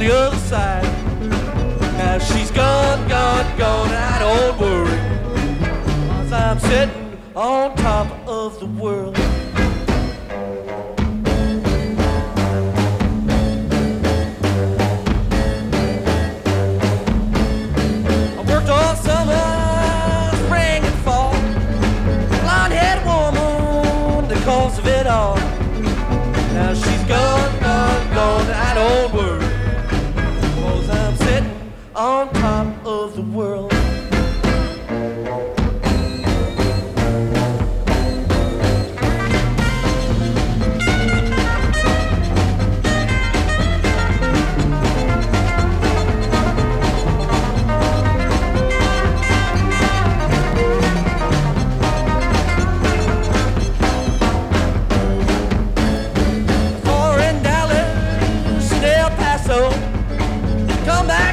the other side. Now she's gone, gone, gone, I don't worry, 'cause I'm sitting on top of the world. I worked all summer, spring and fall, blonde-haired woman, the cause of it all. Now she's gone, gone, gone, I don't worry, 'cause I'm sitting on top of the world. Come back